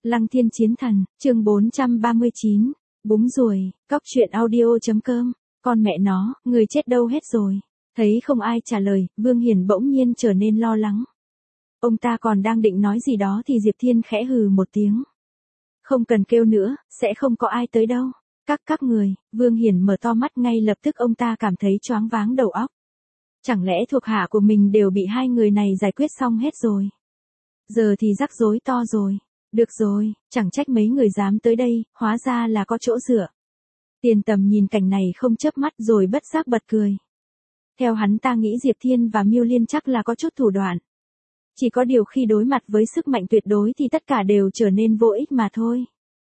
Lăng Thiên Chiến Thần, chương 439, búng ruồi, cóc truyện audio.com, con mẹ nó, người chết đâu hết rồi. Thấy không ai trả lời, Vương Hiển bỗng nhiên trở nên lo lắng. Ông ta còn đang định nói gì đó thì Diệp Thiên khẽ hừ một tiếng. Không cần kêu nữa, sẽ không có ai tới đâu. Các người, Vương Hiển mở to mắt, ngay lập tức ông ta cảm thấy choáng váng đầu óc. Chẳng lẽ thuộc hạ của mình đều bị hai người này giải quyết xong hết rồi? Giờ thì rắc rối to rồi. Được rồi, chẳng trách mấy người dám tới đây, hóa ra là có chỗ dựa. Tiền Tầm nhìn cảnh này không chớp mắt rồi bất giác bật cười. Theo hắn ta nghĩ Diệp Thiên và Miêu Liên chắc là có chút thủ đoạn. Chỉ có điều khi đối mặt với sức mạnh tuyệt đối thì tất cả đều trở nên vô ích mà thôi.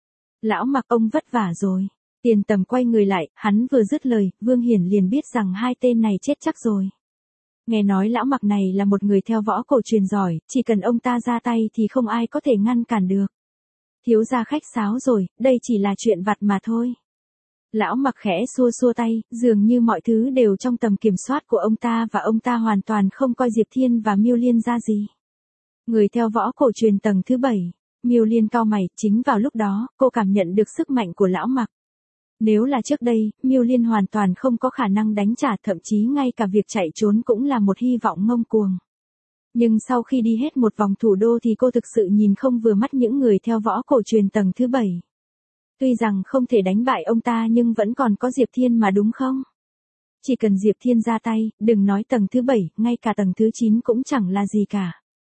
Lão Mặc, ông vất vả rồi. Tiền Tầm quay người lại, hắn vừa dứt lời, Vương Hiển liền biết rằng hai tên này chết chắc rồi. Nghe nói lão Mặc này là một người theo võ cổ truyền giỏi, chỉ cần ông ta ra tay thì không ai có thể ngăn cản được. Thiếu gia khách sáo rồi, đây chỉ là chuyện vặt mà thôi. Lão Mặc khẽ xua xua tay, dường như mọi thứ đều trong tầm kiểm soát của ông ta và ông ta hoàn toàn không coi Diệp Thiên và Miêu Liên ra gì. Người theo võ cổ truyền tầng thứ 7, Miêu Liên cau mày, chính vào lúc đó, cô cảm nhận được sức mạnh của lão Mặc. Nếu là trước đây, Miêu Liên hoàn toàn không có khả năng đánh trả, thậm chí ngay cả việc chạy trốn cũng là một hy vọng ngông cuồng. Nhưng sau khi đi hết một vòng thủ đô thì cô thực sự nhìn không vừa mắt những người theo võ cổ truyền tầng thứ 7. Tuy rằng không thể đánh bại ông ta nhưng vẫn còn có Diệp Thiên mà đúng không? Chỉ cần Diệp Thiên ra tay, đừng nói tầng thứ 7, ngay cả tầng thứ 9 cũng chẳng là gì cả.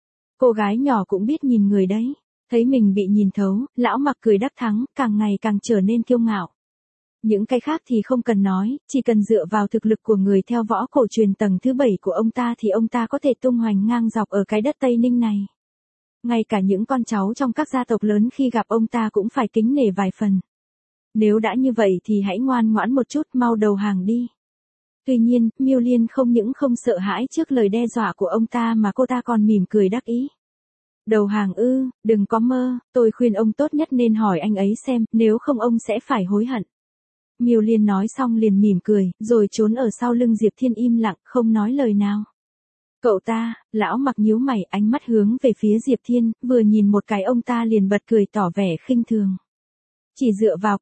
Cô gái nhỏ cũng biết nhìn người đấy. Thấy mình bị nhìn thấu, lão Mặc cười đắc thắng, càng ngày càng trở nên kiêu ngạo. Những cái khác thì không cần nói, chỉ cần dựa vào thực lực của người theo võ cổ truyền tầng thứ 7 của ông ta thì ông ta có thể tung hoành ngang dọc ở cái đất Tây Ninh này. Ngay cả những con cháu trong các gia tộc lớn khi gặp ông ta cũng phải kính nể vài phần. Nếu đã như vậy thì hãy ngoan ngoãn một chút, mau đầu hàng đi. Tuy nhiên, Miêu Liên không những không sợ hãi trước lời đe dọa của ông ta mà cô ta còn mỉm cười đắc ý. Đầu hàng ư, đừng có mơ, tôi khuyên ông tốt nhất nên hỏi anh ấy xem, nếu không ông sẽ phải hối hận. Miêu Liên nói xong liền mỉm cười, rồi trốn ở sau lưng Diệp Thiên im lặng, không nói lời nào. Cậu ta, lão Mặc nhíu mày, ánh mắt hướng về phía Diệp Thiên, vừa nhìn một cái ông ta liền bật cười tỏ vẻ khinh thường. Chỉ dựa vào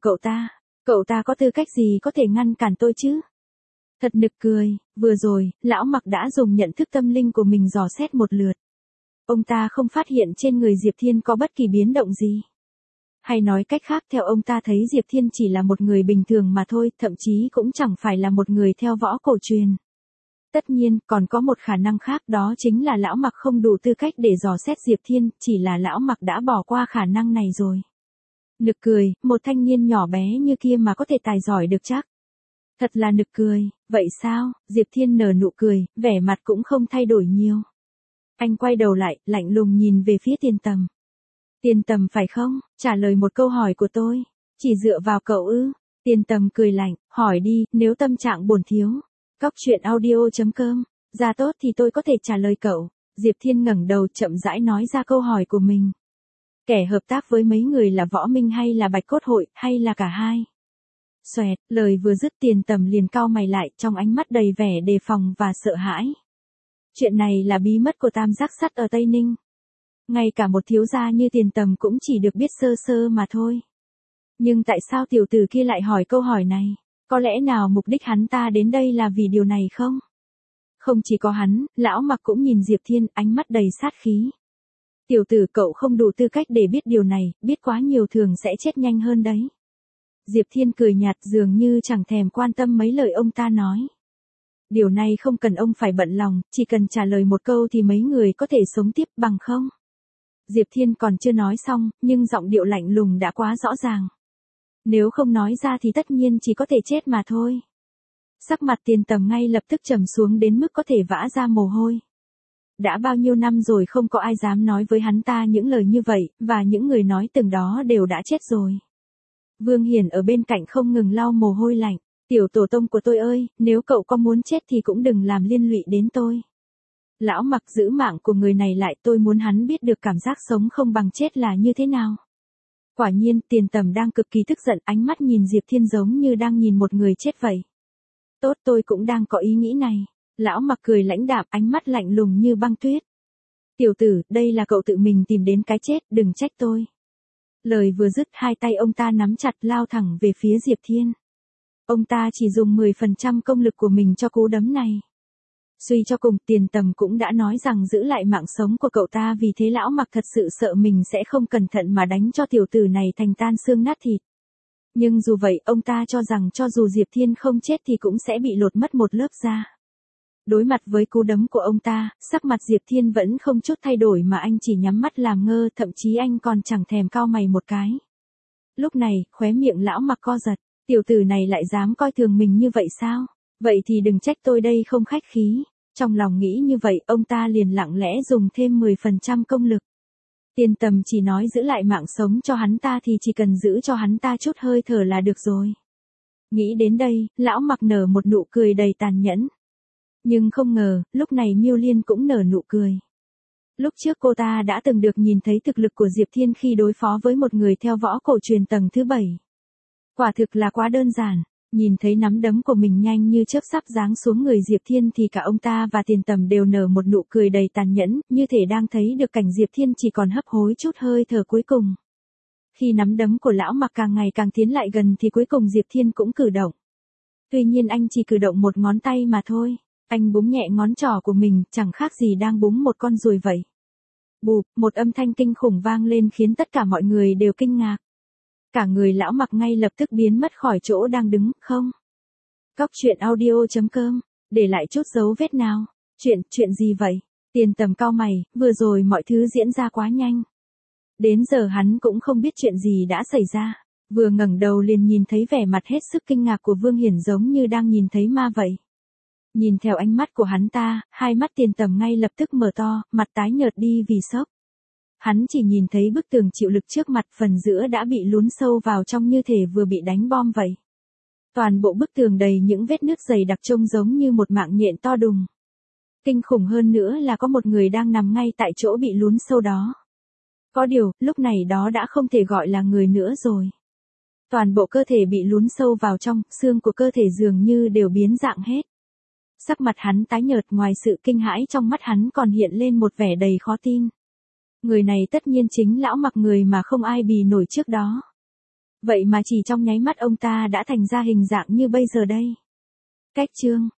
cậu ta có tư cách gì có thể ngăn cản tôi chứ? Thật nực cười, vừa rồi, lão Mặc đã dùng nhận thức tâm linh của mình dò xét một lượt. Ông ta không phát hiện trên người Diệp Thiên có bất kỳ biến động gì. Hay nói cách khác, theo ông ta thấy Diệp Thiên chỉ là một người bình thường mà thôi, thậm chí cũng chẳng phải là một người theo võ cổ truyền. Tất nhiên, còn có một khả năng khác, đó chính là lão Mặc không đủ tư cách để dò xét Diệp Thiên, chỉ là lão Mặc đã bỏ qua khả năng này rồi. Nực cười, một thanh niên nhỏ bé như kia mà có thể tài giỏi được chắc. Thật là nực cười, vậy sao? Diệp Thiên nở nụ cười, vẻ mặt cũng không thay đổi nhiều. Anh quay đầu lại, lạnh lùng nhìn về phía Tiền Tầm. Tiền Tầm phải không? Trả lời một câu hỏi của tôi. Chỉ dựa vào cậu ư? Tiền Tầm cười lạnh, hỏi đi, nếu tâm trạng buồn thiếu. Cóc truyện audio.com, ra tốt thì tôi có thể trả lời cậu. Diệp Thiên ngẩng đầu chậm rãi nói ra câu hỏi của mình. Kẻ hợp tác với mấy người là Võ Minh hay là Bạch Cốt Hội, hay là cả hai? Xoẹt, lời vừa dứt Tiền Tầm liền cau mày lại, trong ánh mắt đầy vẻ đề phòng và sợ hãi. Chuyện này là bí mật của Tam Giác Sắt ở Tây Ninh. Ngay cả một thiếu gia như Tiền Tầm cũng chỉ được biết sơ sơ mà thôi. Nhưng tại sao tiểu tử kia lại hỏi câu hỏi này? Có lẽ nào mục đích hắn ta đến đây là vì điều này không? Không chỉ có hắn, lão Mặc cũng nhìn Diệp Thiên, ánh mắt đầy sát khí. Tiểu tử, cậu không đủ tư cách để biết điều này, biết quá nhiều thường sẽ chết nhanh hơn đấy. Diệp Thiên cười nhạt, dường như chẳng thèm quan tâm mấy lời ông ta nói. Điều này không cần ông phải bận lòng, chỉ cần trả lời một câu thì mấy người có thể sống tiếp, bằng không? Diệp Thiên còn chưa nói xong, nhưng giọng điệu lạnh lùng đã quá rõ ràng. Nếu không nói ra thì tất nhiên chỉ có thể chết mà thôi. Sắc mặt Tiền Tầm ngay lập tức trầm xuống đến mức có thể vã ra mồ hôi. Đã bao nhiêu năm rồi không có ai dám nói với hắn ta những lời như vậy, và những người nói từng đó đều đã chết rồi. Vương Hiển ở bên cạnh không ngừng lau mồ hôi lạnh. Tiểu tổ tông của tôi ơi, nếu cậu có muốn chết thì cũng đừng làm liên lụy đến tôi. Lão Mặc, giữ mạng của người này lại, tôi muốn hắn biết được cảm giác sống không bằng chết là như thế nào. Quả nhiên, Tiền Tầm đang cực kỳ tức giận, ánh mắt nhìn Diệp Thiên giống như đang nhìn một người chết vậy. Tốt, tôi cũng đang có ý nghĩ này. Lão Mặc cười lãnh đạm, ánh mắt lạnh lùng như băng tuyết. Tiểu tử, đây là cậu tự mình tìm đến cái chết, đừng trách tôi. Lời vừa dứt hai tay ông ta nắm chặt lao thẳng về phía Diệp Thiên. Ông ta chỉ dùng 10% công lực của mình cho cú đấm này. Suy cho cùng Tiền Tầm cũng đã nói rằng giữ lại mạng sống của cậu ta, vì thế Lão Mặc thật sự sợ mình sẽ không cẩn thận mà đánh cho tiểu tử này thành tan xương nát thịt. Nhưng dù vậy ông ta cho rằng cho dù Diệp Thiên không chết thì cũng sẽ bị lột mất một lớp da. Đối mặt với cú đấm của ông ta, sắc mặt Diệp Thiên vẫn không chút thay đổi mà anh chỉ nhắm mắt làm ngơ, thậm chí anh còn chẳng thèm cau mày một cái. Lúc này, khóe miệng Lão Mặc co giật, tiểu tử này lại dám coi thường mình như vậy sao? Vậy thì đừng trách tôi đây không khách khí. Trong lòng nghĩ như vậy, ông ta liền lặng lẽ dùng thêm 10% công lực. Tiền Tầm chỉ nói giữ lại mạng sống cho hắn ta thì chỉ cần giữ cho hắn ta chút hơi thở là được rồi. Nghĩ đến đây, Lão Mặc nở một nụ cười đầy tàn nhẫn. Nhưng không ngờ, lúc này Miêu Liên cũng nở nụ cười. Lúc trước cô ta đã từng được nhìn thấy thực lực của Diệp Thiên khi đối phó với một người theo võ cổ truyền tầng thứ 7. Quả thực là quá đơn giản. Nhìn thấy nắm đấm của mình nhanh như chớp sắp giáng xuống người Diệp Thiên thì cả ông ta và Tiền Tầm đều nở một nụ cười đầy tàn nhẫn, như thể đang thấy được cảnh Diệp Thiên chỉ còn hấp hối chút hơi thở cuối cùng. Khi nắm đấm của Lão Mặc càng ngày càng tiến lại gần thì cuối cùng Diệp Thiên cũng cử động. Tuy nhiên anh chỉ cử động một ngón tay mà thôi. Anh búng nhẹ ngón trỏ của mình, chẳng khác gì đang búng một con ruồi vậy. Bụp, một âm thanh kinh khủng vang lên khiến tất cả mọi người đều kinh ngạc. Cả người Lão Mặc ngay lập tức biến mất khỏi chỗ đang đứng, không. Cóc truyện audio.com, để lại chút dấu vết nào. Chuyện gì vậy? Tiền Tầm cau mày, vừa rồi mọi thứ diễn ra quá nhanh. Đến giờ hắn cũng không biết chuyện gì đã xảy ra. Vừa ngẩng đầu liền nhìn thấy vẻ mặt hết sức kinh ngạc của Vương Hiển giống như đang nhìn thấy ma vậy. Nhìn theo ánh mắt của hắn ta, hai mắt Tiền Tầm ngay lập tức mở to, mặt tái nhợt đi vì sốc. Hắn chỉ nhìn thấy bức tường chịu lực trước mặt, phần giữa đã bị lún sâu vào trong như thể vừa bị đánh bom vậy. Toàn bộ bức tường đầy những vết nứt dày đặc trông giống như một mạng nhện to đùng. Kinh khủng hơn nữa là có một người đang nằm ngay tại chỗ bị lún sâu đó. Có điều, lúc này đó đã không thể gọi là người nữa rồi. Toàn bộ cơ thể bị lún sâu vào trong, xương của cơ thể dường như đều biến dạng hết. Sắc mặt hắn tái nhợt, ngoài sự kinh hãi trong mắt hắn còn hiện lên một vẻ đầy khó tin. Người này tất nhiên chính Lão Mặc, người mà không ai bì nổi trước đó. Vậy mà chỉ trong nháy mắt ông ta đã thành ra hình dạng như bây giờ đây. Cách chương